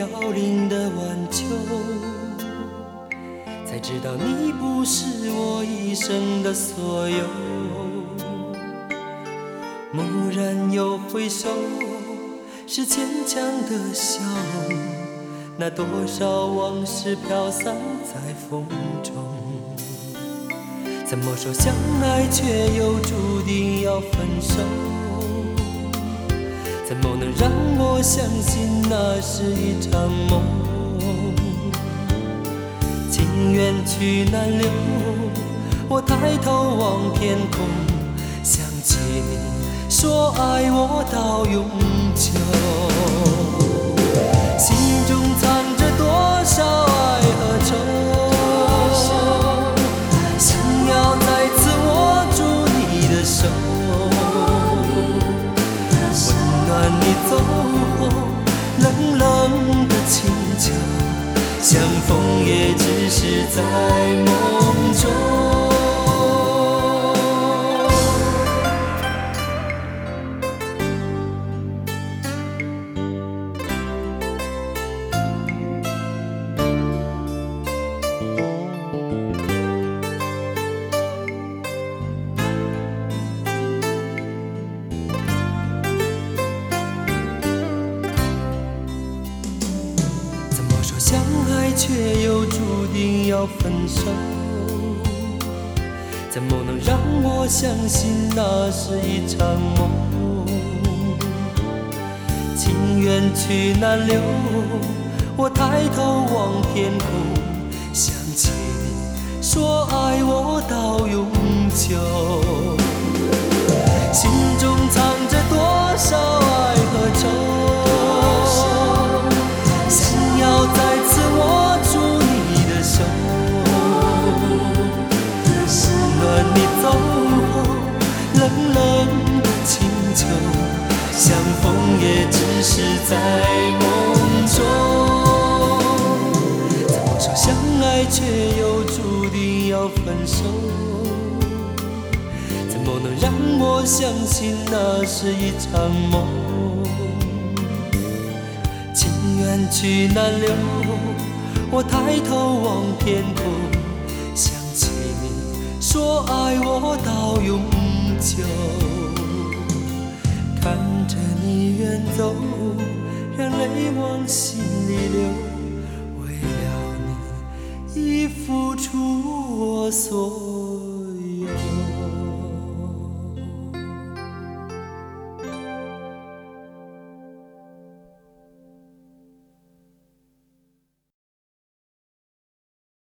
飘零的晚秋，才知道你不是我一生的所有。蓦然又回首，是坚强的笑，那多少往事飘散在风中。怎么说相爱却又注定要分手？怎么能让我相信那是一场梦？情缘去难留，我抬头望天空，想起你说爱我到永久。心中藏着多少爱和愁，想要再次握住你的手，温暖你走后冷冷的清秋，相逢也只是在梦中。相爱却又注定要分手，怎么能让我相信那是一场梦？情缘去难留，我抬头望天空，想起你说爱我到永久。心中藏着多少爱和愁，想要再次握住你的手，温暖你走后冷冷的清秋，相逢也只是在梦中。怎么说相爱却又注定要分手？怎么能让我相信那是一场梦？情缘去难留，我抬头望天空，想起你说爱我到永久。看着你远走，让泪往心里流，为了你已付出我所有。